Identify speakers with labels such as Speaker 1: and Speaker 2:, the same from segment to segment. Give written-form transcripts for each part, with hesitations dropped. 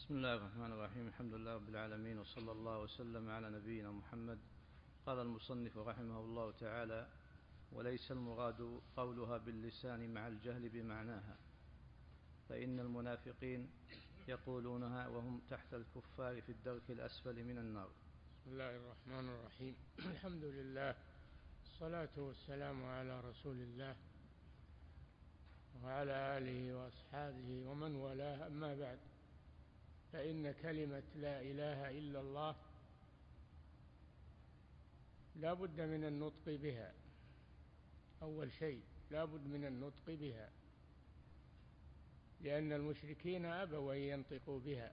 Speaker 1: بسم الله الرحمن الرحيم. الحمد لله رب العالمين، وصلى الله وسلم على نبينا محمد. قال المصنف رحمه الله تعالى: وليس المراد قولها باللسان مع الجهل بمعناها، فإن المنافقين يقولونها وهم تحت الكفار في الدرك الأسفل من النار.
Speaker 2: بسم الله الرحمن الرحيم. الحمد لله، الصلاة والسلام على رسول الله وعلى آله وأصحابه ومن والاه، أما بعد، فإن كلمة لا إله إلا الله لا بد من النطق بها. أول شيء لا بد من النطق بها، لأن المشركين أبوا أن ينطقوا بها،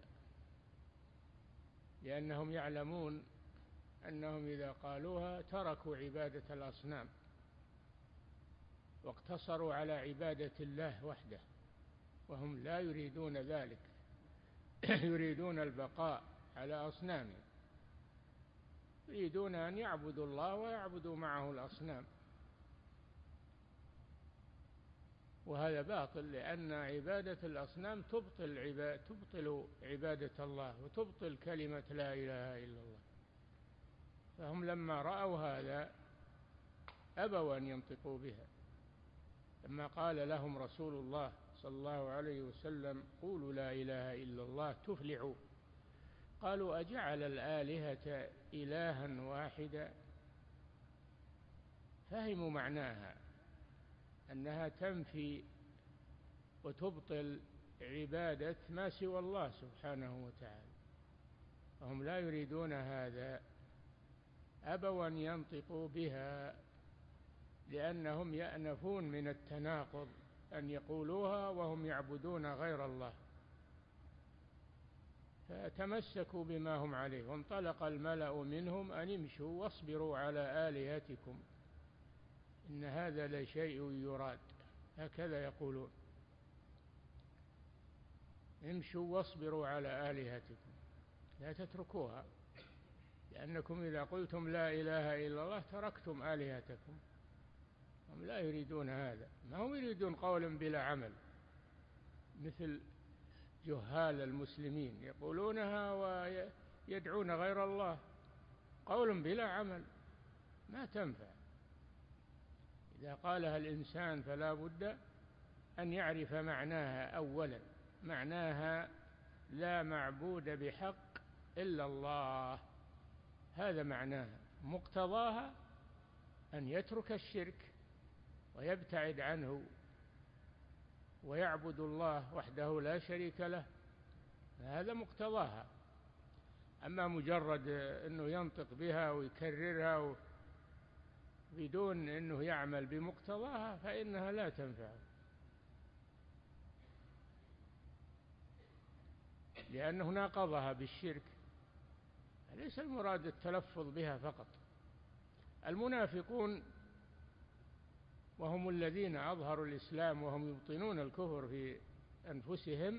Speaker 2: لأنهم يعلمون أنهم إذا قالوها تركوا عبادة الأصنام واقتصروا على عبادة الله وحده، وهم لا يريدون ذلك. يريدون البقاء على أصنامهم، يريدون أن يعبدوا الله ويعبدوا معه الأصنام، وهذا باطل، لأن عبادة الأصنام تبطل عبادة الله وتبطل كلمة لا إله إلا الله. فهم لما رأوا هذا أبوا أن ينطقوا بها. لما قال لهم رسول الله صلى الله عليه وسلم: قولوا لا إله إلا الله تفلحوا، قالوا: أجعل الآلهة إلها واحدا؟ فهموا معناها، أنها تنفي وتبطل عبادة ما سوى الله سبحانه وتعالى، فهم لا يريدون هذا، أبوا أن ينطقوا بها، لأنهم يأنفون من التناقض أن يقولوها وهم يعبدون غير الله. فتمسكوا بما هم عليه، وانطلق الملأ منهم أن امشوا واصبروا على آلهتكم إن هذا لشيء يراد. هكذا يقولون: امشوا واصبروا على آلهتكم، لا تتركوها، لأنكم إذا قلتم لا إله إلا الله تركتم آلهتكم. هم لا يريدون هذا، ما هم يريدون قولا بلا عمل، مثل جهال المسلمين يقولونها ويدعون غير الله، قول بلا عمل ما تنفع. إذا قالها الإنسان فلا بد أن يعرف معناها أولا. معناها لا معبود بحق إلا الله، هذا معناها. مقتضاها أن يترك الشرك ويبتعد عنه ويعبد الله وحده لا شريك له، هذا مقتضاها. أما مجرد أنه ينطق بها ويكررها بدون أنه يعمل بمقتضاها فإنها لا تنفعه، لأنه ناقضها بالشرك. ليس المراد التلفظ بها فقط. المنافقون وهم الذين أظهروا الإسلام وهم يبطنون الكفر في أنفسهم،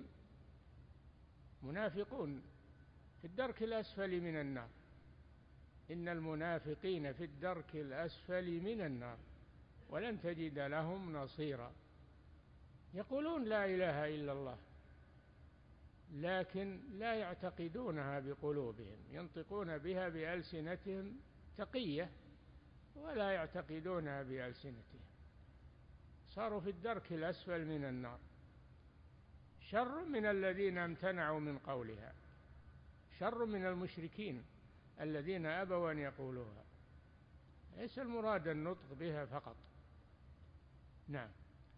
Speaker 2: منافقون في الدرك الأسفل من النار. إن المنافقين في الدرك الأسفل من النار ولن تجد لهم نصيرا. يقولون لا إله إلا الله لكن لا يعتقدونها بقلوبهم، ينطقون بها بألسنتهم تقية ولا يعتقدونها بألسنتهم، صاروا في الدرك الأسفل من النار، شر من الذين امتنعوا من قولها، شر من المشركين الذين أبوا أن يقولوها. ليس المراد النطق بها فقط. نعم.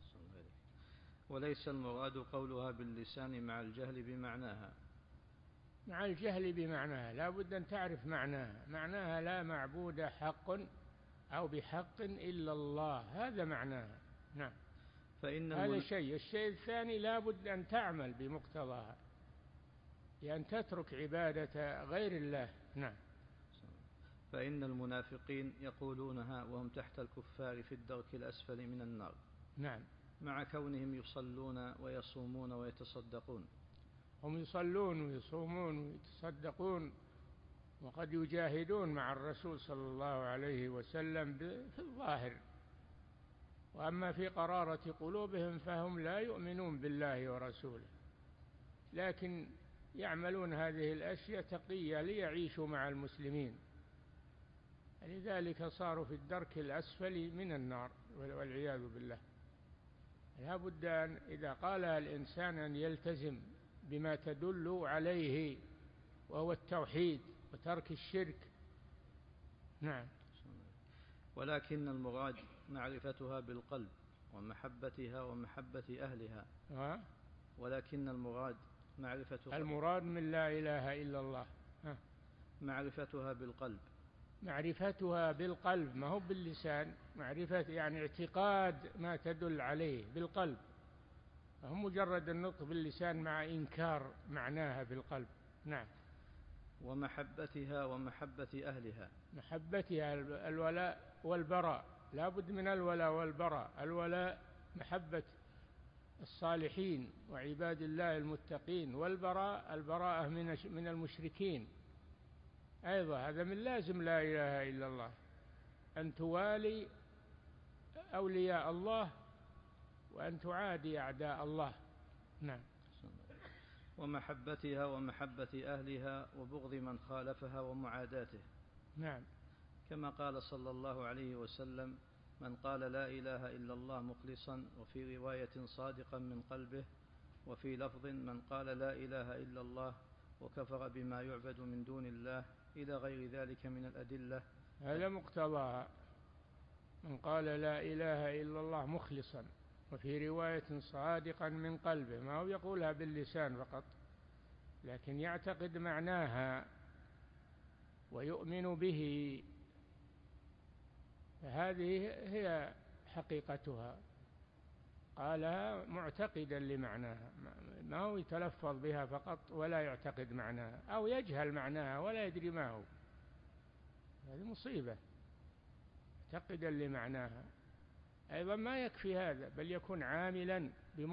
Speaker 1: وليس المراد قولها باللسان مع الجهل بمعناها.
Speaker 2: مع الجهل بمعناها، لا بد أن تعرف معناها. معناها لا معبود حق أو بحق إلا الله، هذا معناها. نعم. هذا شيء. الشيء الثاني لا بد أن تعمل بمقتضاها، لأن تترك عبادة غير الله. نعم.
Speaker 1: فإن المنافقين يقولونها وهم تحت الكفار في الدرك الأسفل من النار.
Speaker 2: نعم.
Speaker 1: مع كونهم يصلون ويصومون ويتصدقون.
Speaker 2: هم يصلون ويصومون ويتصدقون، وقد يجاهدون مع الرسول صلى الله عليه وسلم في الظاهر، وأما في قرارة قلوبهم فهم لا يؤمنون بالله ورسوله، لكن يعملون هذه الأشياء تقية ليعيشوا مع المسلمين، لذلك صاروا في الدرك الأسفل من النار والعياذ بالله. لا بد أن إذا قال الإنسان أن يلتزم بما تدل عليه، وهو التوحيد وترك الشرك. نعم.
Speaker 1: ولكن المراد معرفتها بالقلب ومحبتها ومحبة أهلها. ولكن المراد
Speaker 2: المراد من لا إله إلا الله
Speaker 1: معرفتها بالقلب.
Speaker 2: معرفتها بالقلب، ما هو باللسان. معرفة يعني اعتقاد ما تدل عليه بالقلب، فهم مجرد النطق باللسان مع إنكار معناها بالقلب. نعم.
Speaker 1: ومحبتها ومحبة أهلها.
Speaker 2: محبتها الولاء والبراء، لا بد من الولاء والبراء. الولاء محبة الصالحين وعباد الله المتقين، والبراء البراءة من المشركين أيضا. هذا من لازم لا إله إلا الله، أن توالي أولياء الله وأن تعادي أعداء الله. نعم.
Speaker 1: ومحبتها ومحبة أهلها وبغض من خالفها ومعاداته.
Speaker 2: نعم.
Speaker 1: كما قال صلى الله عليه وسلم: من قال لا إله إلا الله مخلصا، وفي رواية صادقا من قلبه، وفي لفظ: من قال لا إله إلا الله وكفر بما يعبد من دون الله، إلى غير ذلك من الأدلة.
Speaker 2: هذا مقتضاها، من قال لا إله إلا الله مخلصا، وفي رواية صادقا من قلبه، ما هو يقولها باللسان فقط، لكن يعتقد معناها ويؤمن به، فهذه هي حقيقتها. قالها معتقدا لمعناها، ما هو يتلفظ بها فقط ولا يعتقد معناها، أو يجهل معناها ولا يدري ما هو. هذه مصيبة. معتقدا لمعناها أيضا ما يكفي هذا، بل يكون عاملا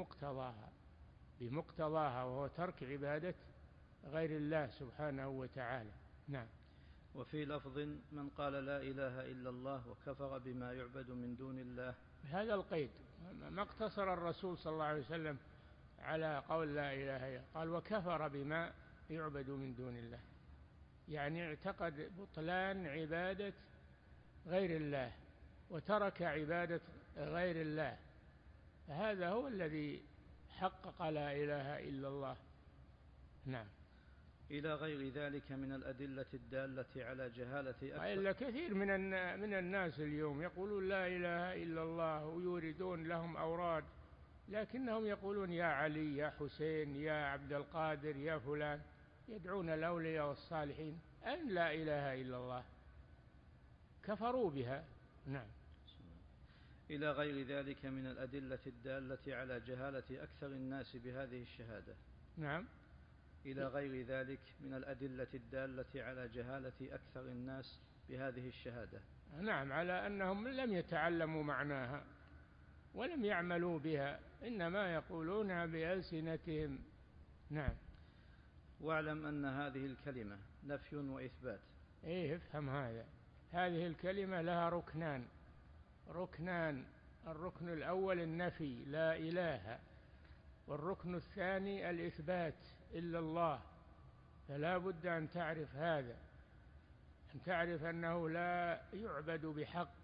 Speaker 2: بمقتضاها وهو ترك عبادة غير الله سبحانه وتعالى. نعم.
Speaker 1: وفي لفظ: من قال لا إله إلا الله وكفر بما يعبد من دون الله.
Speaker 2: هذا القيد ما اقتصر الرسول صلى الله عليه وسلم على قول لا إله إلا الله، قال وكفر بما يعبد من دون الله، يعني اعتقد بطلان عبادة غير الله وترك عبادة غير الله، فهذا هو الذي حقق لا إله إلا الله. نعم.
Speaker 1: إلى غير ذلك من الأدلة الدالة على جهالة
Speaker 2: إلا كثير من الناس اليوم يقولون لا إله إلا الله ويوردون لهم أوراد، لكنهم يقولون يا علي يا حسين يا عبد القادر يا فلان، يدعون الأولياء والصالحين. أن لا إله إلا الله كفروا بها. نعم.
Speaker 1: إلى غير ذلك من الأدلة الدالة على جهالة أكثر الناس بهذه الشهادة.
Speaker 2: نعم.
Speaker 1: إلى غير ذلك من الأدلة الدالة على جهالة أكثر الناس بهذه الشهادة.
Speaker 2: نعم، على أنهم لم يتعلموا معناها ولم يعملوا بها، إنما يقولونها بألسنتهم. نعم.
Speaker 1: واعلم أن هذه الكلمة نفي وإثبات.
Speaker 2: افهم هذا، هذه الكلمة لها ركنان. الركن الأول النفي لا إله، والركن الثاني الإثبات إلا الله. فلا بد أن تعرف هذا، أن تعرف أنه لا يعبد بحق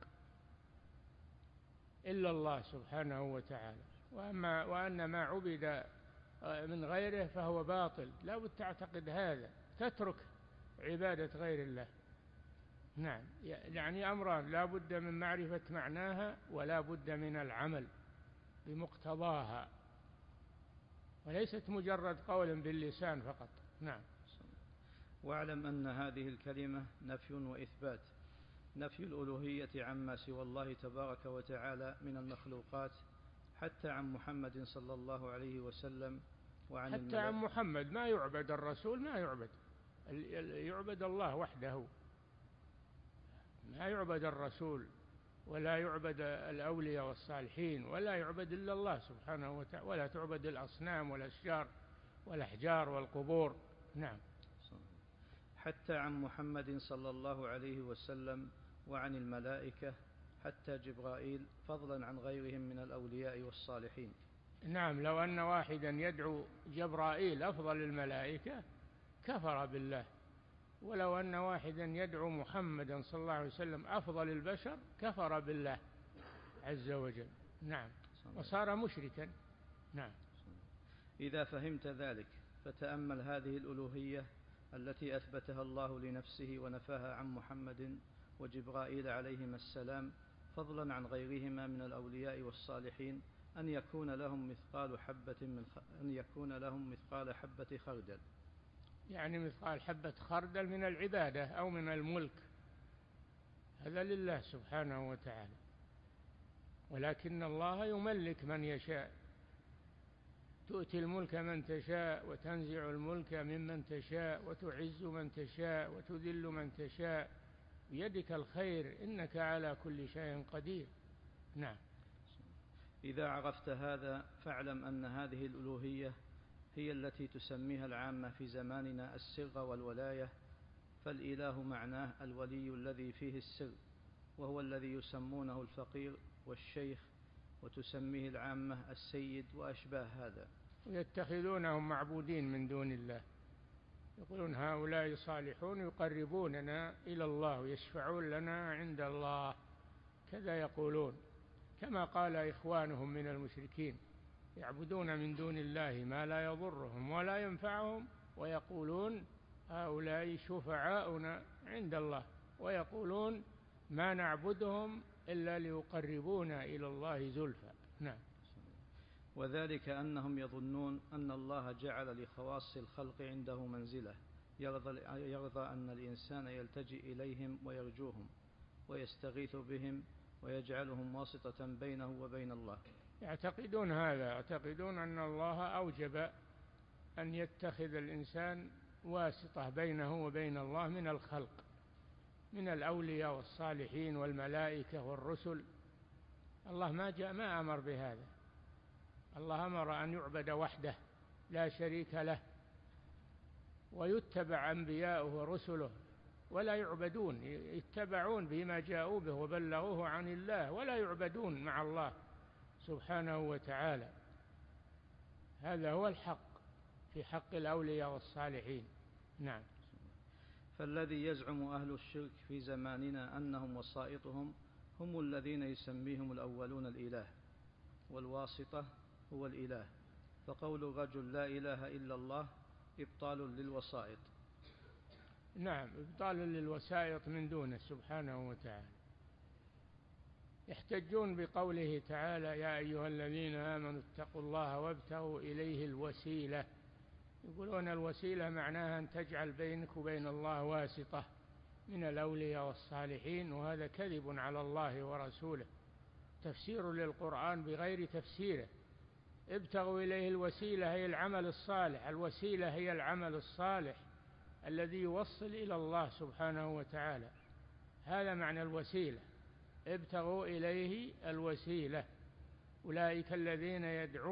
Speaker 2: إلا الله سبحانه وتعالى، وأن ما عبد من غيره فهو باطل. لا بد تعتقد هذا، تترك عبادة غير الله. نعم. يعني أمران: لا بد من معرفة معناها، ولا بد من العمل بمقتضاها، وليست مجرد قول باللسان فقط. نعم.
Speaker 1: واعلم أن هذه الكلمة نفي وإثبات. نفي الألوهية عما سوى الله تبارك وتعالى من المخلوقات، حتى عن محمد صلى الله عليه وسلم وعن
Speaker 2: حتى عن محمد ما يعبد، الرسول ما يعبد، يعبد الله وحده، ما يعبد الرسول ولا يعبد الأولياء والصالحين، ولا يعبد إلا الله سبحانه وتعالى، ولا تعبد الأصنام والأشجار والأحجار والقبور. نعم.
Speaker 1: حتى عن محمد صلى الله عليه وسلم وعن الملائكة، حتى جبرائيل، فضلا عن غيرهم من الأولياء والصالحين.
Speaker 2: نعم، لو أن واحدا يدعو جبرائيل أفضل الملائكة كفر بالله، ولو أن واحدا يدعو محمدا صلى الله عليه وسلم أفضل البشر كفر بالله عز وجل. نعم، وصار مشركا. نعم.
Speaker 1: إذا فهمت ذلك فتأمل هذه الألوهية التي أثبتها الله لنفسه ونفاها عن محمد وجبرائيل عليهما السلام، فضلا عن غيرهما من الأولياء والصالحين، أن يكون لهم مثقال حبة خردل،
Speaker 2: يعني مثقال حبة خردل من العبادة أو من الملك، هذا لله سبحانه وتعالى، ولكن الله يملك من يشاء، تؤتي الملك من تشاء وتنزع الملك ممن تشاء وتعز من تشاء وتذل من تشاء، بيدك الخير إنك على كل شيء قدير. نعم.
Speaker 1: إذا عرفت هذا فاعلم أن هذه الألوهية هي التي تسميها العامة في زماننا السر والولاية، فالإله معناه الولي الذي فيه السر، وهو الذي يسمونه الفقير والشيخ، وتسميه العامة السيد وأشباه هذا،
Speaker 2: ويتخذونهم معبودين من دون الله، يقولون هؤلاء صالحون يقربوننا إلى الله ويشفعون لنا عند الله، كذا يقولون، كما قال إخوانهم من المشركين يعبدون من دون الله ما لا يضرهم ولا ينفعهم ويقولون هؤلاء شفعاؤنا عند الله، ويقولون ما نعبدهم إلا ليقربونا إلى الله زلفى. نعم.
Speaker 1: وذلك أنهم يظنون أن الله جعل لخواص الخلق عنده منزلة، يرضى أن الإنسان يلتجئ إليهم ويرجوهم ويستغيث بهم ويجعلهم واسطة بينه وبين الله.
Speaker 2: يعتقدون هذا، يعتقدون أن الله أوجب أن يتخذ الإنسان واسطة بينه وبين الله من الخلق، من الأولياء والصالحين والملائكة والرسل. الله ما أمر بهذا، الله أمر أن يعبد وحده لا شريك له، ويتبع أنبياؤه ورسله ولا يعبدون، يتبعون بما جاءوا به وبلغوه عن الله، ولا يعبدون مع الله سبحانه وتعالى. هذا هو الحق في حق الأولياء والصالحين. نعم.
Speaker 1: فالذي يزعم أهل الشرك في زماننا أنهم وسائطهم هم الذين يسميهم الأولون الإله، والواسطة هو الإله، فقول الرجل لا إله إلا الله إبطال للوسائط.
Speaker 2: نعم، إبطال للوسائط من دونه سبحانه وتعالى. يحتجون بقوله تعالى يا أيها الذين آمنوا اتقوا الله وابتغوا إليه الوسيلة، يقولون الوسيلة معناها أن تجعل بينك وبين الله واسطة من الأولياء والصالحين، وهذا كذب على الله ورسوله، تفسير للقرآن بغير تفسيره. ابتغوا إليه الوسيلة هي العمل الصالح، الوسيلة هي العمل الصالح الذي يوصل إلى الله سبحانه وتعالى، هذا معنى الوسيلة، ابتغوا إليه الوسيلة. أولئك الذين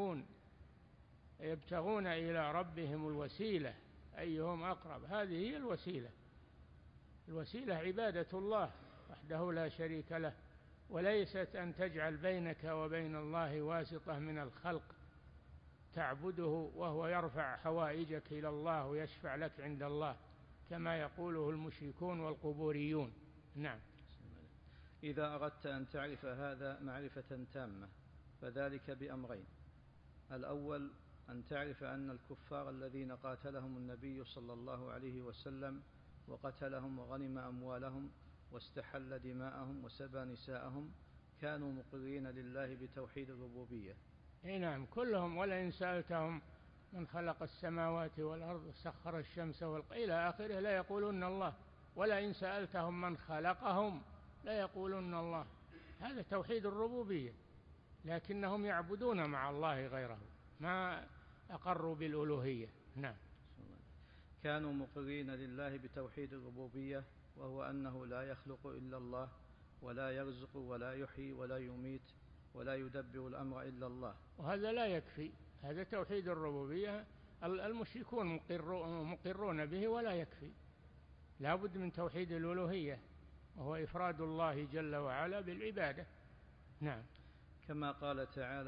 Speaker 2: يبتغون إلى ربهم الوسيلة أيهم أقرب، هذه هي الوسيلة. الوسيلة عبادة الله وحده لا شريك له، وليست أن تجعل بينك وبين الله واسطة من الخلق تعبده وهو يرفع حوائجك إلى الله ويشفع لك عند الله كما يقوله المشركون والقبوريون. نعم.
Speaker 1: إذا أردت أن تعرف هذا معرفة تامة فذلك بأمرين: الأول أن تعرف أن الكفار الذين قاتلهم النبي صلى الله عليه وسلم وقتلهم وغنم أموالهم واستحل دماءهم وسبى نساءهم كانوا مقرين لله بتوحيد الربوبية.
Speaker 2: نعم، كلهم. ولئن سألتهم من خلق السماوات والأرض وسخر الشمس والقمر إلى آخره لا يقولون الله، ولئن سألتهم من خلقهم لا يقولون الله. هذا توحيد الربوبية، لكنهم يعبدون مع الله غيره، ما أقروا بالألوهية. نعم.
Speaker 1: كانوا مقرين لله بتوحيد الربوبية، وهو أنه لا يخلق إلا الله، ولا يرزق ولا يحيي ولا يميت ولا يدبر الأمر إلا الله.
Speaker 2: وهذا لا يكفي، هذا توحيد الربوبية المشركون مقرون به ولا يكفي، لا بد من توحيد الألوهية وهو إفراد الله جل وعلا بالعبادة. نعم.
Speaker 1: كما قال تعالى: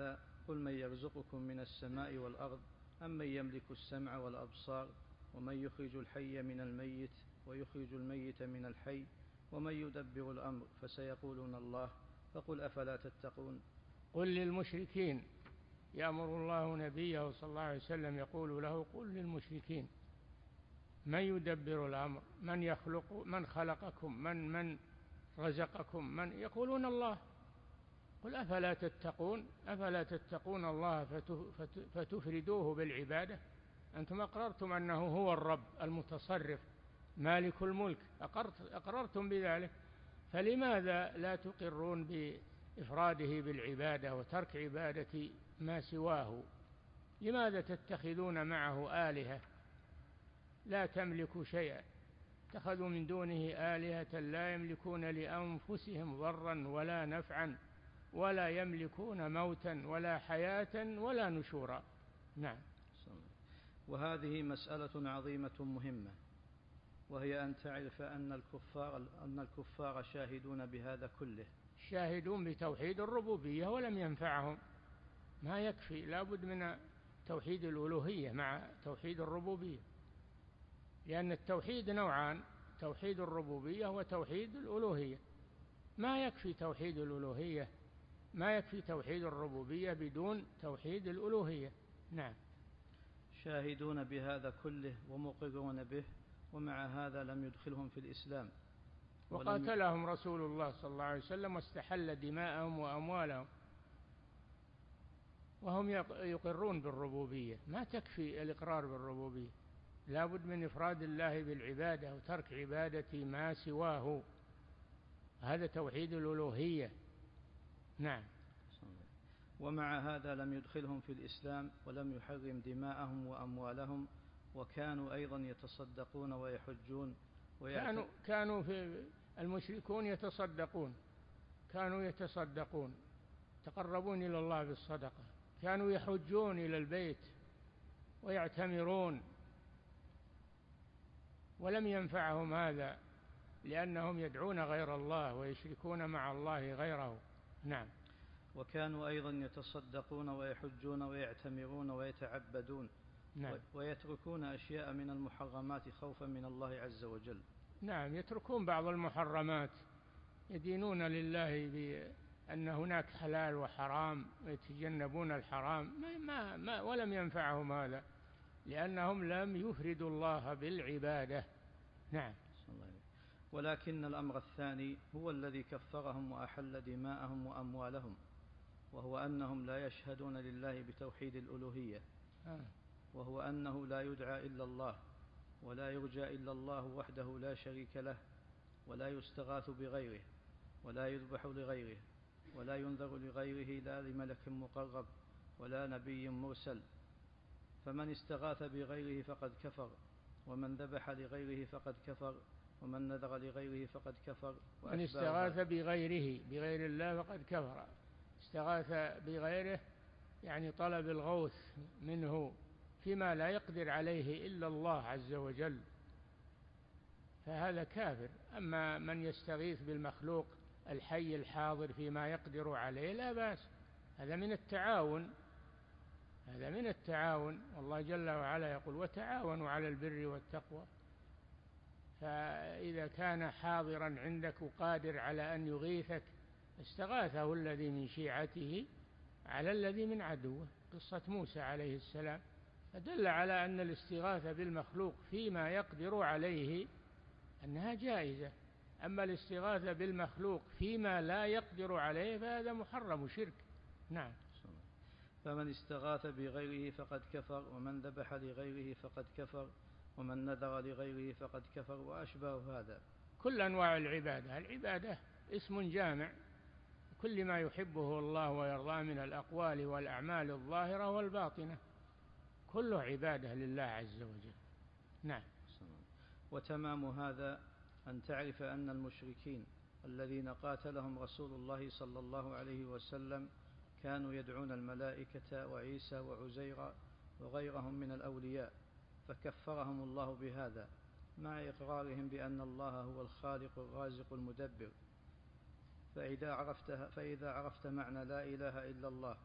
Speaker 1: قل من يرزقكم من السماء والأرض أم من يملك السمع والأبصار ومن يخرج الحي من الميت ويخرج الميت من الحي ومن يدبر الأمر فسيقولون الله فقل أفلا تتقون.
Speaker 2: قل للمشركين، يأمر الله نبيه صلى الله عليه وسلم يقول له قل للمشركين من يدبر الأمر، من يخلق، من خلقكم، من رزقكم، من يقولون الله. قل أفلا تتقون، أفلا تتقون الله فتفردوه بالعبادة. أنتم أقررتم أنه هو الرب المتصرف مالك الملك، أقررتم بذلك، فلماذا لا تقرون بإفراده بالعبادة وترك عبادة ما سواه؟ لماذا تتخذون معه آلهة لا تملك شيئا؟ اتخذوا من دونه آلهة لا يملكون لأنفسهم ضرا ولا نفعا ولا يملكون موتا ولا حياة ولا نشورا. نعم.
Speaker 1: وهذه مسألة عظيمة مهمة، وهي أن تعرف أن الكفار شاهدون بهذا كله،
Speaker 2: شاهدون بتوحيد الربوبية ولم ينفعهم. ما يكفي، لا بد من توحيد الألوهية مع توحيد الربوبية، لأن التوحيد نوعان: توحيد الربوبية وتوحيد الألوهية. ما يكفي توحيد الألوهية، ما يكفي توحيد الربوبية بدون توحيد الألوهية. نعم.
Speaker 1: شاهدون بهذا كله ومقرون به، ومع هذا لم يدخلهم في الإسلام،
Speaker 2: وقاتلهم رسول الله صلى الله عليه وسلم واستحل دماءهم وأموالهم وهم يقرون بالربوبية. ما تكفي الإقرار بالربوبية، لا بد من إفراد الله بالعبادة وترك عبادة ما سواه، هذا توحيد الألوهية. نعم.
Speaker 1: ومع هذا لم يدخلهم في الإسلام ولم يحرم دماءهم وأموالهم، وكانوا أيضا يتصدقون ويحجون
Speaker 2: كانوا في المشركون يتصدقون، كانوا يتصدقون يتقربون إلى الله بالصدقة، كانوا يحجون إلى البيت ويعتمرون، ولم ينفعهم هذا لأنهم يدعون غير الله ويشركون مع الله غيره. نعم.
Speaker 1: وكانوا أيضا يتصدقون ويحجون ويعتمرون ويتعبدون. نعم. ويتركون أشياء من المحرمات خوفا من الله عز وجل.
Speaker 2: نعم، يتركون بعض المحرمات، يدينون لله بأن هناك حلال وحرام ويتجنبون الحرام، ولم ينفعهم هذا لأنهم لم يفردوا الله بالعبادة. نعم.
Speaker 1: ولكن الأمر الثاني هو الذي كفرهم وأحل دماءهم وأموالهم، وهو أنهم لا يشهدون لله بتوحيد الألوهية، وهو أنه لا يدعى إلا الله ولا يرجى إلا الله وحده لا شريك له، ولا يستغاث بغيره ولا يذبح لغيره ولا ينذر لغيره، لا لملك مقرب ولا نبي مرسل. فمن استغاث بغيره فقد كفر، ومن ذبح لغيره فقد كفر، ومن نذر لغيره فقد كفر.
Speaker 2: من استغاث بغيره، بغير الله، فقد كفر. استغاث بغيره يعني طلب الغوث منه فيما لا يقدر عليه إلا الله عز وجل، فهذا كافر. أما من يستغيث بالمخلوق الحي الحاضر فيما يقدر عليه لا بأس، هذا من التعاون، هذا من التعاون. والله جل وعلا يقول وتعاونوا على البر والتقوى. فإذا كان حاضرا عندك وقادر على أن يغيثك استغاثه الذي من شيعته على الذي من عدوه، قصة موسى عليه السلام، فدل على أن الاستغاثة بالمخلوق فيما يقدر عليه أنها جائزة. أما الاستغاثة بالمخلوق فيما لا يقدر عليه فهذا محرم شرك. نعم.
Speaker 1: فمن استغاث بغيره فقد كفر، ومن ذبح لغيره فقد كفر، ومن نذر لغيره فقد كفر، وأشبه هذا.
Speaker 2: كل أنواع العبادة، العبادة اسم جامع كل ما يحبه الله ويرضاه من الأقوال والأعمال الظاهرة والباطنة، كله عبادة لله عز وجل. نعم.
Speaker 1: وتمام هذا أن تعرف أن المشركين الذين قاتلهم رسول الله صلى الله عليه وسلم كانوا يدعون الملائكة وعيسى وعزير وغيرهم من الأولياء، فكفرهم الله بهذا مع إقرارهم بأن الله هو الخالق الرازق المدبر. فإذا عرفت معنى لا إله إلا الله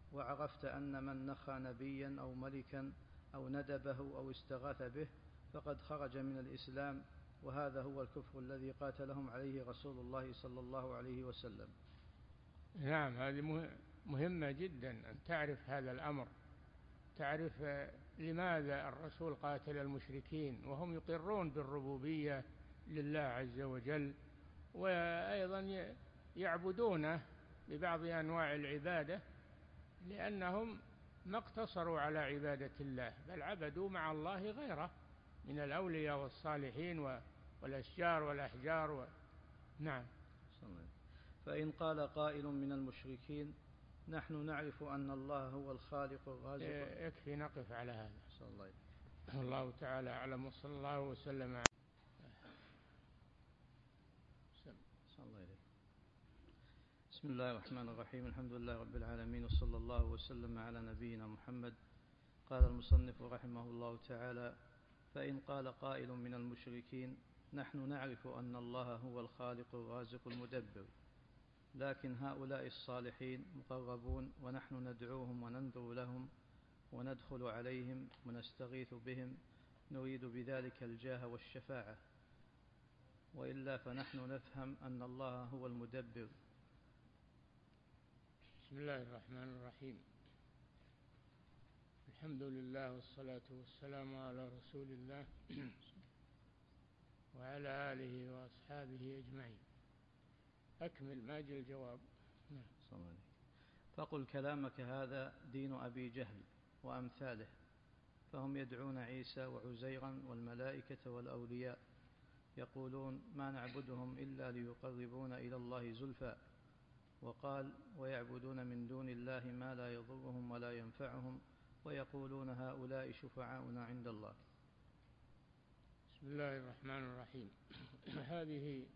Speaker 1: وعرفت أن من نخى نبيا أو ملكا أو ندبه أو استغاث به فقد خرج من الإسلام، وهذا هو الكفر الذي قاتلهم عليه رسول الله صلى الله عليه وسلم.
Speaker 2: نعم، هذه مهمة جدا أن تعرف هذا الأمر، تعرف لماذا الرسول قاتل المشركين وهم يقرون بالربوبية لله عز وجل، وأيضا يعبدونه ببعض أنواع العبادة، لأنهم ما اقتصروا على عبادة الله بل عبدوا مع الله غيره من الأولياء والصالحين والأشجار والأحجار نعم.
Speaker 1: فإن قال قائل من المشركين: نحن نعرف أن الله هو الخالق الرازق.
Speaker 2: يكفي نقف على هذا.
Speaker 1: صلى
Speaker 2: الله تعالى أعلم، وصلى الله وسلم على
Speaker 1: بسم الله الرحمن الرحيم. الحمد لله رب العالمين، وصلى الله وسلم على نبينا محمد. قال المصنف رحمه الله تعالى: فإن قال قائل من المشركين: نحن نعرف أن الله هو الخالق الرازق المدبر، لكن هؤلاء الصالحين مقربون ونحن ندعوهم وننذر لهم وندخل عليهم ونستغيث بهم نريد بذلك الجاه والشفاعة، وإلا فنحن نفهم أن الله هو المدبر.
Speaker 2: بسم الله الرحمن الرحيم. الحمد لله والصلاة والسلام على رسول الله وعلى آله وأصحابه أجمعين. أكمل ما جاء الجواب.
Speaker 1: فقل كلامك هذا دين أبي جهل وأمثاله، فهم يدعون عيسى وعزيرا والملائكة والأولياء، يقولون ما نعبدهم إلا ليقربونا إلى الله زلفى. وقال: ويعبدون من دون الله ما لا يضرهم ولا ينفعهم ويقولون هؤلاء شفعاؤنا عند الله.
Speaker 2: بسم الله الرحمن الرحيم. هذه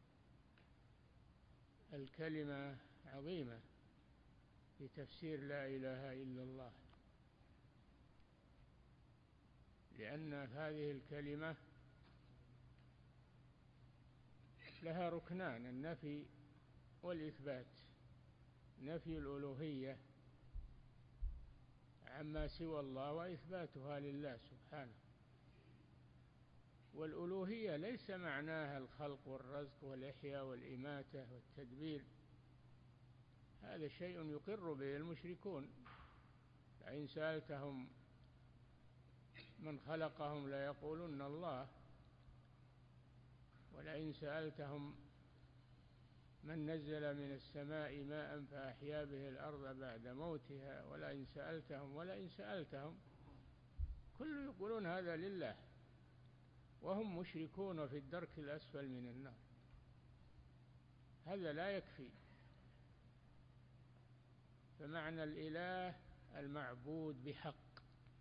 Speaker 2: الكلمة عظيمة في تفسير لا إله إلا الله، لأن هذه الكلمة لها ركنان: النفي والإثبات. نفي الألوهية عما سوى الله وإثباتها لله سبحانه. والألوهية ليس معناها الخلق والرزق والإحياء والإماتة والتدبير، هذا شيء يقر به المشركون. لئن سألتهم من خلقهم ليقولن الله، ولئن سألتهم من نزل من السماء ماء فأحيا به الأرض بعد موتها، ولئن سألتهم كل يقولون هذا لله، وهم مشركون في الدرك الأسفل من النار. هذا لا يكفي. فمعنى الإله المعبود بحق.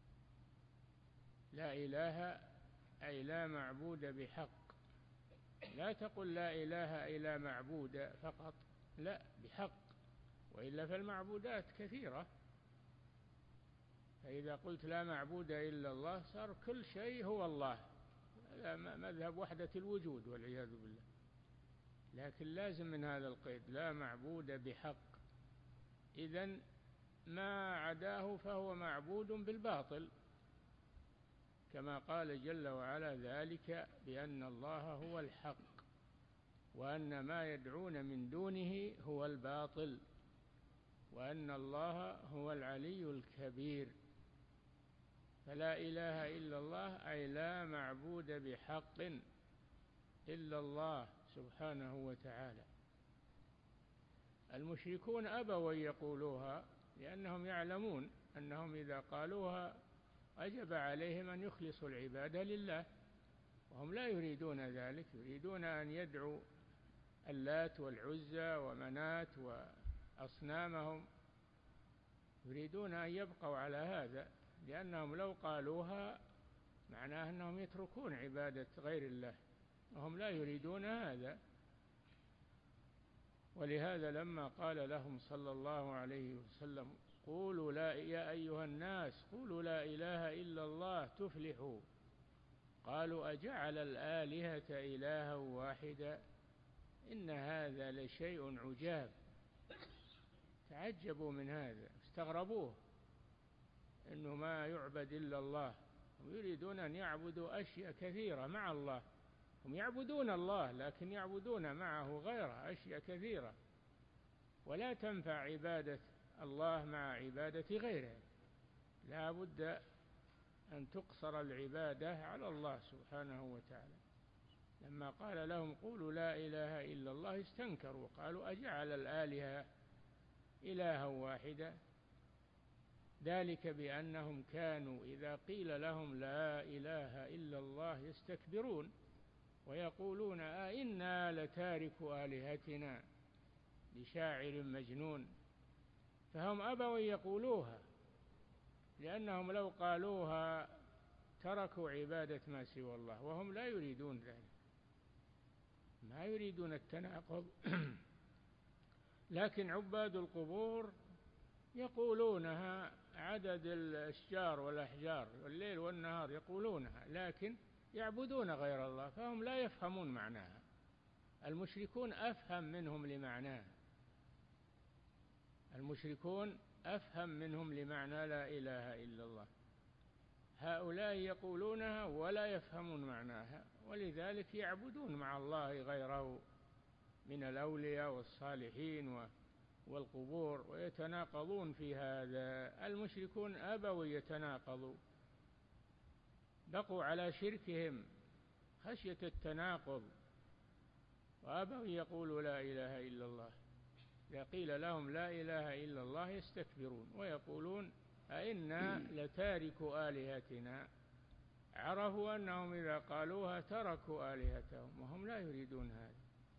Speaker 2: لا إله أي لا معبود بحق. لا تقل لا إله إلا معبود فقط، لا، بحق، وإلا فالمعبودات كثيرة. فإذا قلت لا معبود إلا الله صار كل شيء هو الله، هذا مذهب وحدة الوجود والعياذ بالله. لكن لازم من هذا القيد: لا معبود بحق. إذن ما عداه فهو معبود بالباطل، كما قال جل وعلا: ذلك بأن الله هو الحق وأن ما يدعون من دونه هو الباطل وأن الله هو العلي الكبير. فلا إله إلا الله أي لا معبود بحق إلا الله سبحانه وتعالى. المشركون أبوا أن يقولوها، لأنهم يعلمون أنهم إذا قالوها وجب عليهم أن يخلصوا العبادة لله، وهم لا يريدون ذلك. يريدون أن يدعوا اللات والعزى ومنات وأصنامهم، يريدون أن يبقوا على هذا، لأنهم لو قالوها معناه أنهم يتركون عبادة غير الله، وهم لا يريدون هذا. ولهذا لما قال لهم صلى الله عليه وسلم: قولوا لا يا أيها الناس قولوا لا إله إلا الله تفلحوا، قالوا أجعل الآلهة إلها واحدا إن هذا لشيء عجاب. تعجبوا من هذا، استغربوه أنه ما يعبد إلا الله، هم يريدون أن يعبدوا أشياء كثيرة مع الله. هم يعبدون الله لكن يعبدون معه غيره أشياء كثيرة، ولا تنفع عبادة الله مع عبادة غيره. لا بد أن تقصر العبادة على الله سبحانه وتعالى. لما قال لهم قولوا لا إله إلا الله استنكروا، قالوا أجعل الآلهة إلها واحدا، ذلك بأنهم كانوا إذا قيل لهم لا إله إلا الله يستكبرون ويقولون أئنا لتاركو آلهتنا لشاعر مجنون. فهم أبوا يقولوها، لأنهم لو قالوها تركوا عبادة ما سوى الله، وهم لا يريدون ذلك، ما يريدون التناقض. لكن عباد القبور يقولونها عدد الأشجار والأحجار والليل والنهار يقولونها، لكن يعبدون غير الله، فهم لا يفهمون معناها. المشركون أفهم منهم لمعناها، المشركون أفهم منهم لمعنى لا إله إلا الله. هؤلاء يقولونها ولا يفهمون معناها، ولذلك يعبدون مع الله غيره من الأولياء والصالحين والقبور، ويتناقضون في هذا. المشركون أبوا يتناقضوا، بقوا على شركهم خشية التناقض، وأبوا يقولوا لا إله إلا الله. إذا قيل لهم لا إله إلا الله يستكبرون ويقولون أئنا لتاركو آلهتنا. عرفوا أنهم إذا قالوها تركوا آلهتهم، وهم لا يريدون هذا.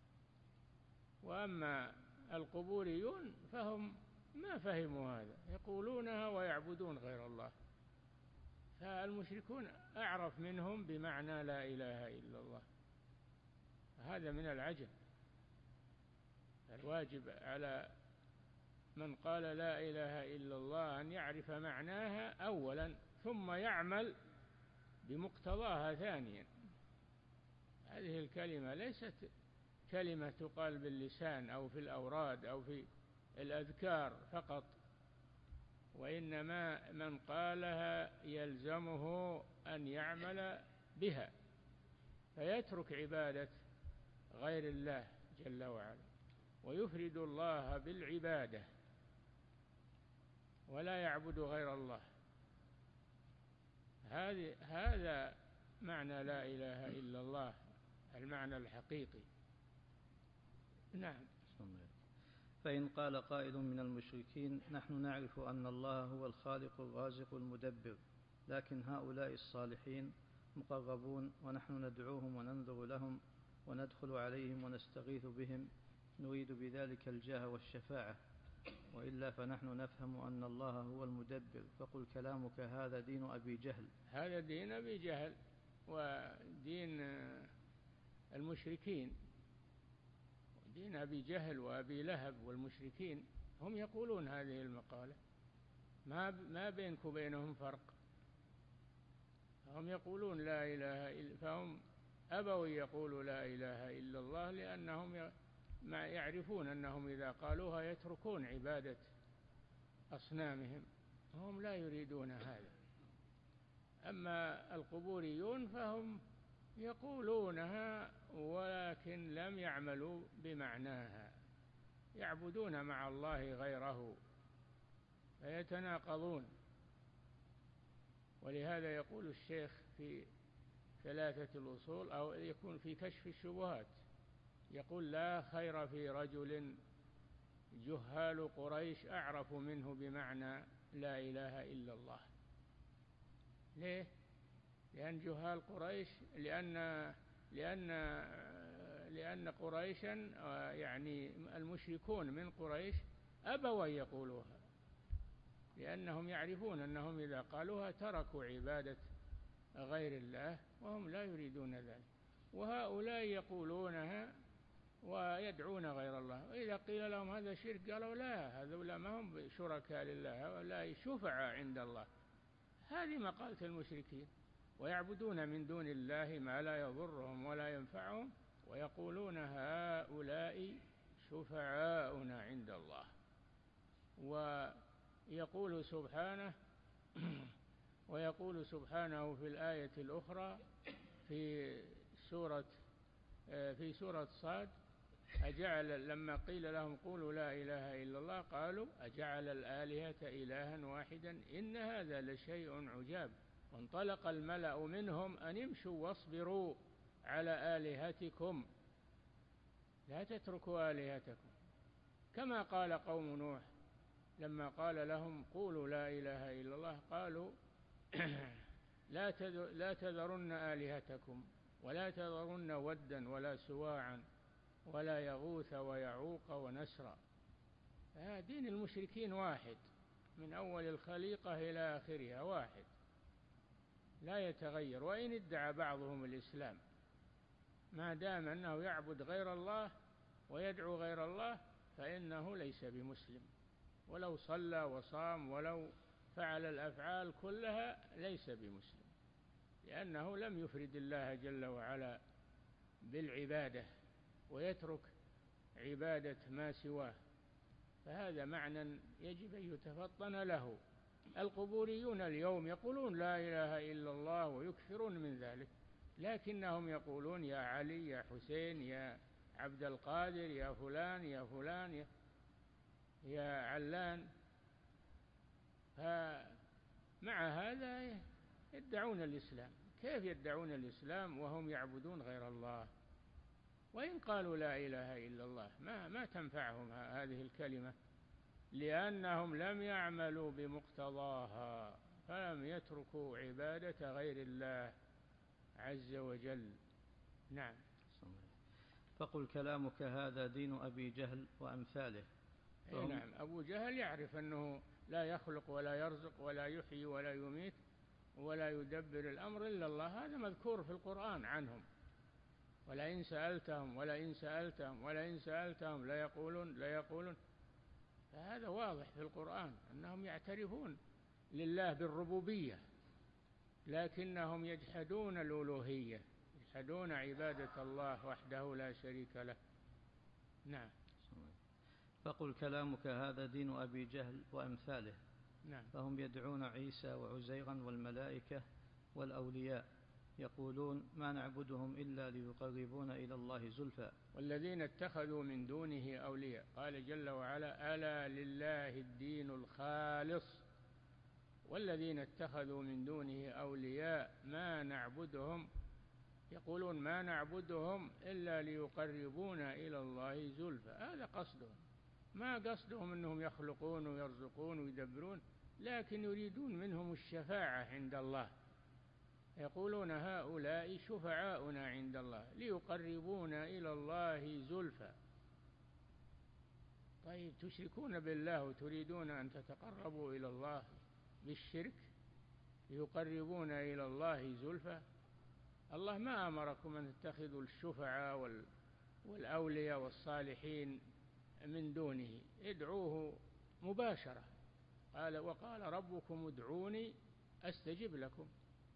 Speaker 2: وأما القبوريون فهم ما فهموا هذا، يقولونها ويعبدون غير الله. فالمشركون أعرف منهم بمعنى لا إله إلا الله، هذا من العجب. الواجب على من قال لا إله إلا الله أن يعرف معناها أولا، ثم يعمل بمقتضاها ثانيا. هذه الكلمة ليست كلمة تقال باللسان أو في الأوراد أو في الأذكار فقط، وإنما من قالها يلزمه أن يعمل بها، فيترك عبادة غير الله جل وعلا، ويفرد الله بالعبادة ولا يعبد غير الله. هذا معنى لا إله إلا الله، المعنى الحقيقي. نعم.
Speaker 1: فإن قال قائل من المشركين نحن نعرف أن الله هو الخالق الرازق المدبر، لكن هؤلاء الصالحين مقربون ونحن ندعوهم وننذر لهم وندخل عليهم ونستغيث بهم، نريد بذلك الجاه والشفاعة، وإلا فنحن نفهم أن الله هو المدبر، فقل كلامك هذا دين أبي جهل.
Speaker 2: هذا دين أبي جهل ودين المشركين، دين أبي جهل وأبي لهب والمشركين، هم يقولون هذه المقالة، ما بينك وبينهم فرق. هم يقولون لا إله إلا، فهم أبوا يقولوا لا إله إلا الله، لأنهم ما يعرفون أنهم إذا قالوها يتركون عبادة أصنامهم، هم لا يريدون هذا. أما القبوريون فهم يقولونها ولكن لم يعملوا بمعناها، يعبدون مع الله غيره فيتناقضون. ولهذا يقول الشيخ في ثلاثة الأصول، أو يكون في كشف الشبهات، يقول لا خير في رجل جهال قريش أعرف منه بمعنى لا إله إلا الله. ليه؟ لأن جهال قريش، لأن قريشا يعني المشركون من قريش أبوا يقولوها، لأنهم يعرفون أنهم إذا قالوها تركوا عبادة غير الله، وهم لا يريدون ذلك. وهؤلاء يقولونها ويدعون غير الله، وإذا قيل لهم هذا شرك قالوا لا، هذول ما هم شركاء لله، هؤلاء شفعاء عند الله. هذه مقالة المشركين، ويعبدون من دون الله ما لا يضرهم ولا ينفعهم، ويقولون هؤلاء شفعاؤنا عند الله. يقول سبحانه ويقول سبحانه في الآية الأخرى في سورة صاد: لما قيل لهم قولوا لا إله إلا الله قالوا أجعل الآلهة إلها واحدا إن هذا لشيء عجاب وانطلق الملأ منهم أن امشوا واصبروا على آلهتكم لا تتركوا آلهتكم. كما قال قوم نوح لما قال لهم قولوا لا إله إلا الله قالوا لا تذرن آلهتكم ولا تذرن ودا ولا سواعا ولا يغوث ويعوق ونسرا. دين المشركين واحد من أول الخليقة إلى آخرها واحد لا يتغير، وإن ادعى بعضهم الإسلام ما دام أنه يعبد غير الله ويدعو غير الله فإنه ليس بمسلم، ولو صلى وصام ولو فعل الأفعال كلها ليس بمسلم، لأنه لم يفرد الله جل وعلا بالعبادة ويترك عبادة ما سواه، فهذا معنى يجب أن يتفطن له. القبوريون اليوم يقولون لا إله إلا الله ويكثرون من ذلك، لكنهم يقولون يا علي يا حسين يا عبد القادر يا فلان يا فلان يا علان، فمع هذا يدعون الإسلام. كيف يدعون الإسلام وهم يعبدون غير الله؟ وإن قالوا لا إله إلا الله ما تنفعهم هذه الكلمة، لأنهم لم يعملوا بمقتضاها، فلم يتركوا عبادة غير الله عز وجل. نعم.
Speaker 1: فقل كلامك هذا دين أبي جهل وأمثاله.
Speaker 2: نعم، أبو جهل يعرف أنه لا يخلق ولا يرزق ولا يحيي ولا يميت ولا يدبر الأمر إلا الله، هذا مذكور في القرآن عنهم. ولئن سألتهم ليقولون فهذا واضح في القرآن أنهم يعترفون لله بالربوبية، لكنهم يجحدون الألوهية، يجحدون عبادة الله وحده لا شريك له. نعم.
Speaker 1: فقل كلامك هذا دين أبي جهل وأمثاله.
Speaker 2: نعم.
Speaker 1: فهم يدعون عيسى وعزيرا والملائكة والأولياء، يقولون ما نعبدهم إلا ليقربونا إلى الله زلفى.
Speaker 2: والذين اتخذوا من دونه أولياء، قال جل وعلا: ألا لله الدين الخالص. والذين اتخذوا من دونه أولياء ما نعبدهم، يقولون ما نعبدهم إلا ليقربونا إلى الله زلفى. هذا قصدهم، ما قصدهم أنهم يخلقون ويرزقون ويدبرون، لكن يريدون منهم الشفاعة عند الله. يقولون هؤلاء شفعاؤنا عند الله ليقربونا إلى الله زلفى. طيب، تشركون بالله وتريدون أن تتقربوا إلى الله بالشرك، ليقربون إلى الله زلفى؟ الله ما أمركم أن تتخذوا الشفعاء والأولياء والصالحين من دونه، ادعوه مباشرة. وقال ربكم ادعوني أستجب لكم،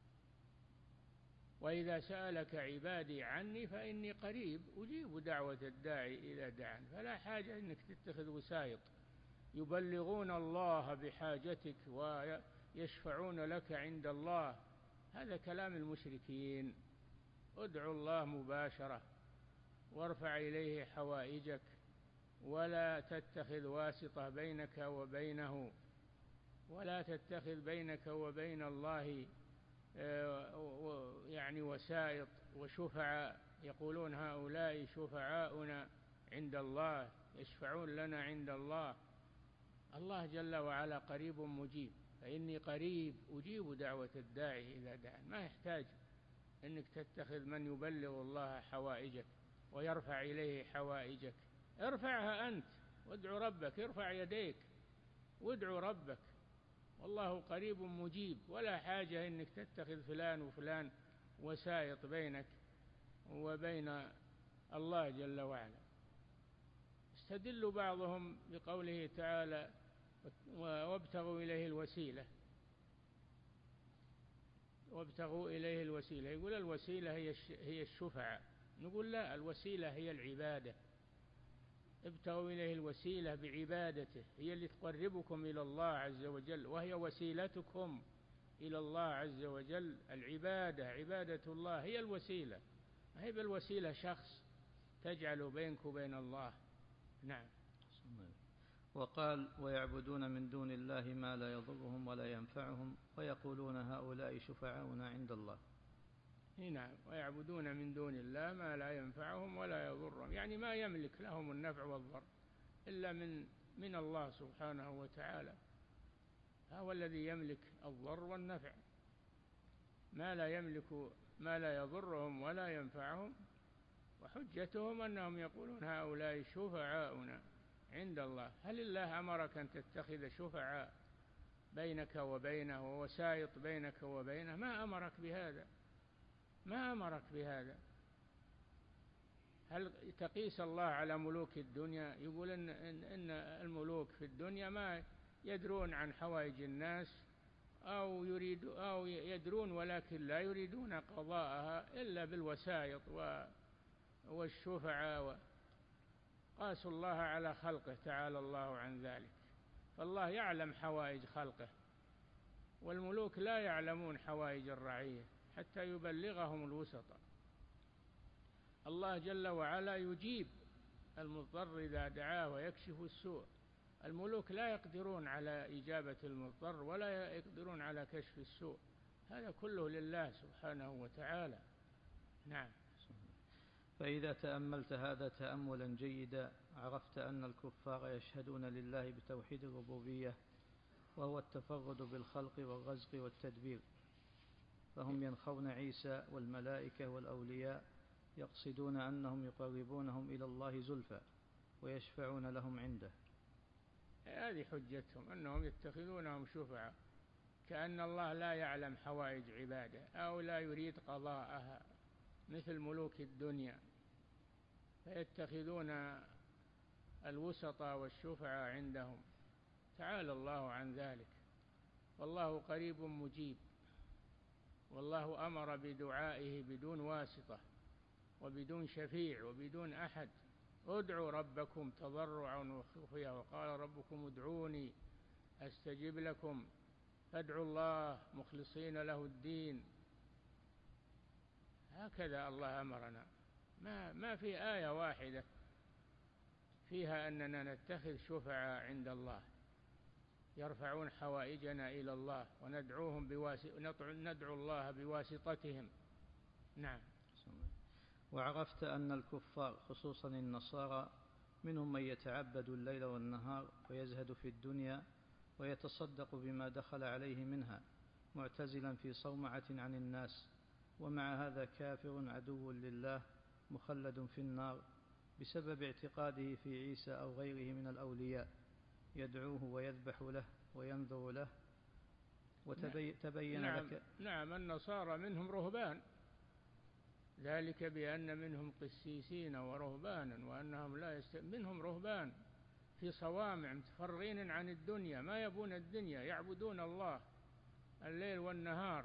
Speaker 2: وإذا سألك عبادي عني فإني قريب أجيب دعوة الداعي إذا دعان. فلا حاجة أنك تتخذ وسائط يبلغون الله بحاجتك ويشفعون لك عند الله، هذا كلام المشركين. ادعوا الله مباشرة وارفع إليه حوائجك، ولا تتخذ واسطة بينك وبينه، ولا تتخذ بينك وبين الله يعني وسائط وشفعاء. يقولون هؤلاء شفعاؤنا عند الله، يشفعون لنا عند الله. الله جل وعلا قريب مجيب، فإني قريب أجيب دعوة الداعي إذا دعان. ما يحتاج أنك تتخذ من يبلغ الله حوائجك ويرفع إليه حوائجك. ارفعها أنت وادعو ربك، ارفع يديك وادعو ربك، والله قريب مجيب. ولا حاجة أنك تتخذ فلان وفلان وسائط بينك وبين الله جل وعلا. استدل بعضهم بقوله تعالى: وابتغوا إليه الوسيلة. وابتغوا إليه الوسيلة، يقول الوسيلة هي الشفعة، نقول لا، الوسيلة هي العبادة. ابتغوا إليه الوسيلة بعبادته، هي اللي تقربكم إلى الله عز وجل، وهي وسيلتكم إلى الله عز وجل. العبادة، عبادة الله هي الوسيلة، ما هي بالوسيلة شخص تجعل بينك وبين الله. نعم.
Speaker 1: وقال: ويعبدون من دون الله ما لا يضرهم ولا ينفعهم ويقولون هؤلاء شفعاؤنا عند الله.
Speaker 2: نعم، ويعبدون من دون الله ما لا ينفعهم ولا يضرهم، يعني ما يملك لهم النفع والضر إلا من الله سبحانه وتعالى، هو الذي يملك الضر والنفع. ما لا يملك ما لا يضرهم ولا ينفعهم، وحجتهم أنهم يقولون هؤلاء شفعاؤنا عند الله. هل الله أمرك أن تتخذ شفعاء بينك وبينه ووسائط بينك وبينه؟ ما أمرك بهذا، ما أمرك بهذا. هل تقيس الله على ملوك الدنيا؟ يقول إن الملوك في الدنيا ما يدرون عن حوائج الناس، أو يدرون ولكن لا يريدون قضاءها إلا بالوسائط والشفعاء. قاسوا الله على خلقه تعالى الله عن ذلك، فالله يعلم حوائج خلقه، والملوك لا يعلمون حوائج الرعية حتى يبلغهم الوسطى. الله جل وعلا يجيب المضطر إذا دعاه ويكشف السوء، الملوك لا يقدرون على إجابة المضطر ولا يقدرون على كشف السوء، هذا كله لله سبحانه وتعالى. نعم.
Speaker 1: فإذا تأملت هذا تأملا جيدا عرفت أن الكفار يشهدون لله بتوحيد الربوبية، وهو التفرد بالخلق والرزق والتدبير، فهم ينخون عيسى والملائكة والأولياء يقصدون أنهم يقربونهم إلى الله زلفى ويشفعون لهم عنده.
Speaker 2: هذه حجتهم، أنهم يتخذونهم شفعاء، كأن الله لا يعلم حوائج عباده أو لا يريد قضاءها مثل ملوك الدنيا، فيتخذون الوسطى والشفعاء عندهم. تعالى الله عن ذلك، والله قريب مجيب، والله أمر بدعائه بدون واسطة وبدون شفيع وبدون أحد. ادعوا ربكم تضرعا وخفيا، وقال ربكم ادعوني أستجب لكم، فادعوا الله مخلصين له الدين. هكذا الله أمرنا، ما في آية واحدة فيها أننا نتخذ شفعاء عند الله يرفعون حوائجنا إلى الله وندعوهم ندعو الله بواسطتهم. نعم.
Speaker 1: وعرفت أن الكفار خصوصا النصارى منهم من يتعبد الليل والنهار ويزهد في الدنيا ويتصدق بما دخل عليه منها معتزلا في صومعة عن الناس، ومع هذا كافر عدو لله مخلد في النار بسبب اعتقاده في عيسى أو غيره من الأولياء، يدعوه ويذبح له وينذر له. وتبين لك.
Speaker 2: نعم، النصارى منهم رهبان، ذلك بأن منهم قسيسين ورهبانا، وأنهم منهم رهبان في صوامع متفرغين عن الدنيا، ما يبون الدنيا، يعبدون الله الليل والنهار،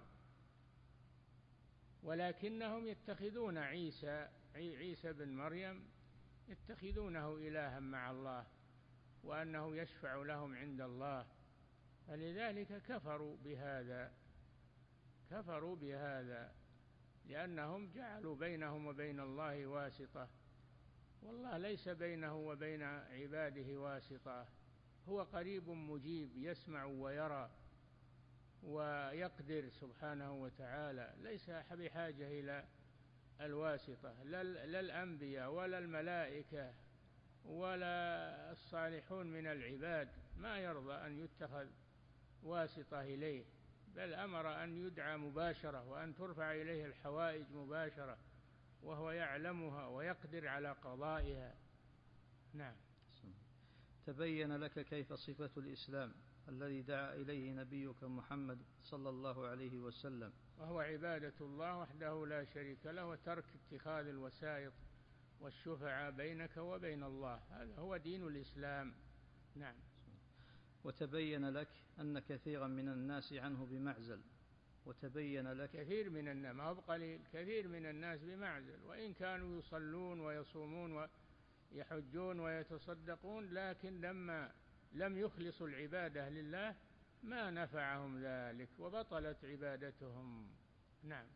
Speaker 2: ولكنهم يتخذون عيسى بن مريم يتخذونه إلها مع الله، وأنه يشفع لهم عند الله، فلذلك كفروا بهذا لأنهم جعلوا بينهم وبين الله واسطة، والله ليس بينه وبين عباده واسطة، هو قريب مجيب يسمع ويرى ويقدر سبحانه وتعالى، ليس بحاجة إلى الواسطة، لا الأنبياء ولا الملائكة ولا الصالحون من العباد ما يرضى أن يتخذ واسطة إليه، بل أمر أن يدعى مباشرة وأن ترفع إليه الحوائج مباشرة، وهو يعلمها ويقدر على قضائها. نعم.
Speaker 1: تبين لك كيف صفة الإسلام الذي دعا إليه نبيك محمد صلى الله عليه وسلم،
Speaker 2: وهو عبادة الله وحده لا شريك له، وترك اتخاذ الوسائط والشفعاء بينك وبين الله، هذا هو دين الإسلام. نعم.
Speaker 1: وتبين لك أن كثيرا من الناس عنه بمعزل، وتبين لك
Speaker 2: كثير من الناس، ما هو بقليل، كثير من الناس بمعزل، وإن كانوا يصلون ويصومون يحجون ويتصدقون، لكن لما لم يخلصوا العبادة لله ما نفعهم ذلك وبطلت عبادتهم. نعم.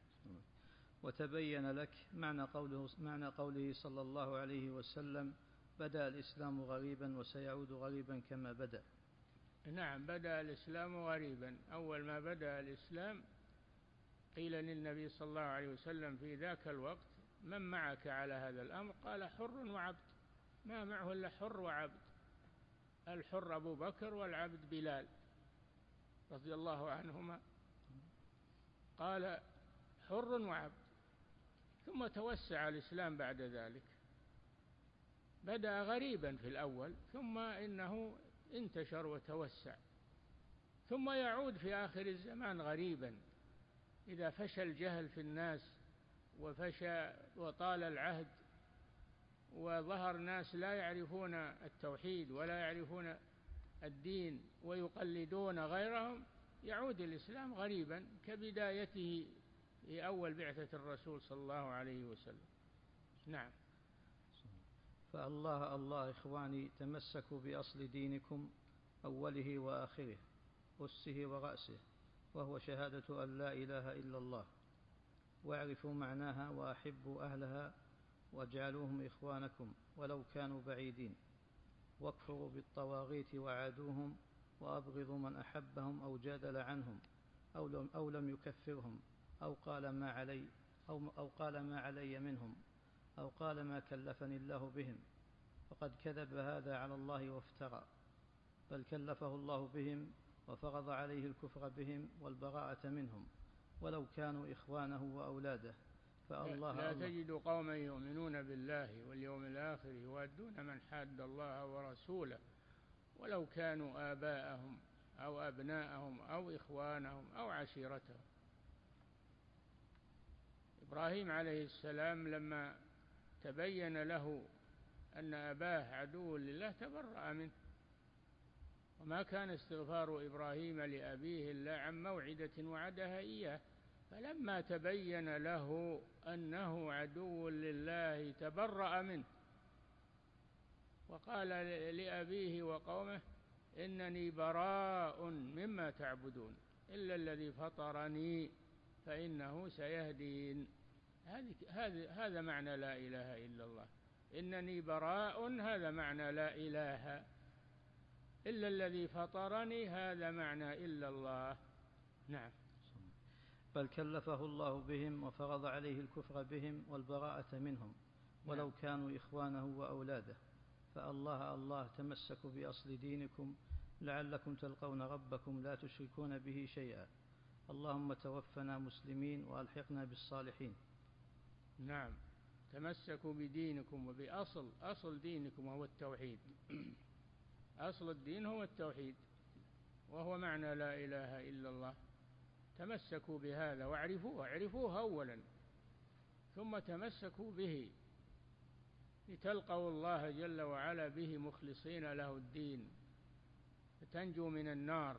Speaker 1: وتبين لك معنى قوله صلى الله عليه وسلم: بدأ الإسلام غريبا وسيعود غريبا كما بدأ.
Speaker 2: نعم، بدأ الإسلام غريبا. أول ما بدأ الإسلام قيل للنبي صلى الله عليه وسلم في ذاك الوقت: من معك على هذا الأمر؟ قال: حر وعبد. ما معه إلا حر وعبد، الحر أبو بكر والعبد بلال رضي الله عنهما. قال: حر وعبد. ثم توسع الإسلام بعد ذلك، بدأ غريبا في الأول، ثم إنه انتشر وتوسع، ثم يعود في آخر الزمان غريبا إذا فشى الجهل في الناس وفشى وطال العهد وظهر ناس لا يعرفون التوحيد ولا يعرفون الدين ويقلدون غيرهم، يعود الإسلام غريبا كبدايته في أول بعثة الرسول صلى الله عليه وسلم. نعم.
Speaker 1: فالله الله إخواني، تمسكوا بأصل دينكم أوله وآخره، أسه ورأسه، وهو شهادة أن لا إله إلا الله، واعرفوا معناها وأحبوا أهلها واجعلوهم إخوانكم ولو كانوا بعيدين، واكفروا بالطواغيت وعادوهم، وأبغضوا من أحبهم أو جادل عنهم أو لم يكفرهم أو قال ما علي منهم أو قال ما كلفني الله بهم، فقد كذب هذا على الله وافترى، بل كلفه الله بهم وفرض عليه الكفر بهم والبراءة منهم ولو كانوا إخوانه وأولاده.
Speaker 2: لا تجد قوما يؤمنون بالله واليوم الآخر يوادون من حاد الله ورسوله ولو كانوا آباءهم أو أبناءهم أو إخوانهم أو عشيرتهم. إبراهيم عليه السلام لما تبين له أن أباه عدو لله تبرأ منه، وما كان استغفار إبراهيم لأبيه إلا عن موعدة وعدها إياه، فلما تبين له أنه عدو لله تبرأ منه، وقال لأبيه وقومه: إنني براء مما تعبدون إلا الذي فطرني فإنه سيهدين. هذا معنى لا إله إلا الله. إنني براء هذا معنى لا إله، إلا الذي فطرني هذا معنى إلا الله. نعم.
Speaker 1: بل كلفه الله بهم وفرض عليه الكفر بهم والبراءة منهم ولو كانوا إخوانه وأولاده. فالله الله تمسكوا بأصل دينكم لعلكم تلقون ربكم لا تشركون به شيئا. اللهم توفنا مسلمين وألحقنا بالصالحين.
Speaker 2: نعم، تمسكوا بدينكم وبأصل دينكم وهو التوحيد. أصل الدين هو التوحيد وهو معنى لا إله إلا الله. تمسكوا بهذا واعرفوه أولا، ثم تمسكوا به لتلقوا الله جل وعلا به مخلصين له الدين فتنجوا من النار.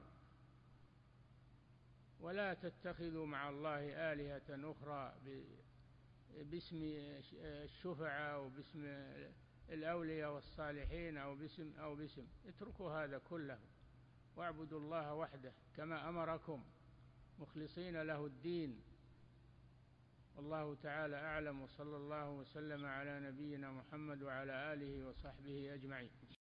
Speaker 2: ولا تتخذوا مع الله آلهة أخرى باسم الشفعاء أو باسم الأولياء والصالحين أو باسم اتركوا هذا كله واعبدوا الله وحده كما أمركم مخلصين له الدين. والله تعالى أعلم، وصلى الله وسلم على نبينا محمد وعلى آله وصحبه أجمعين.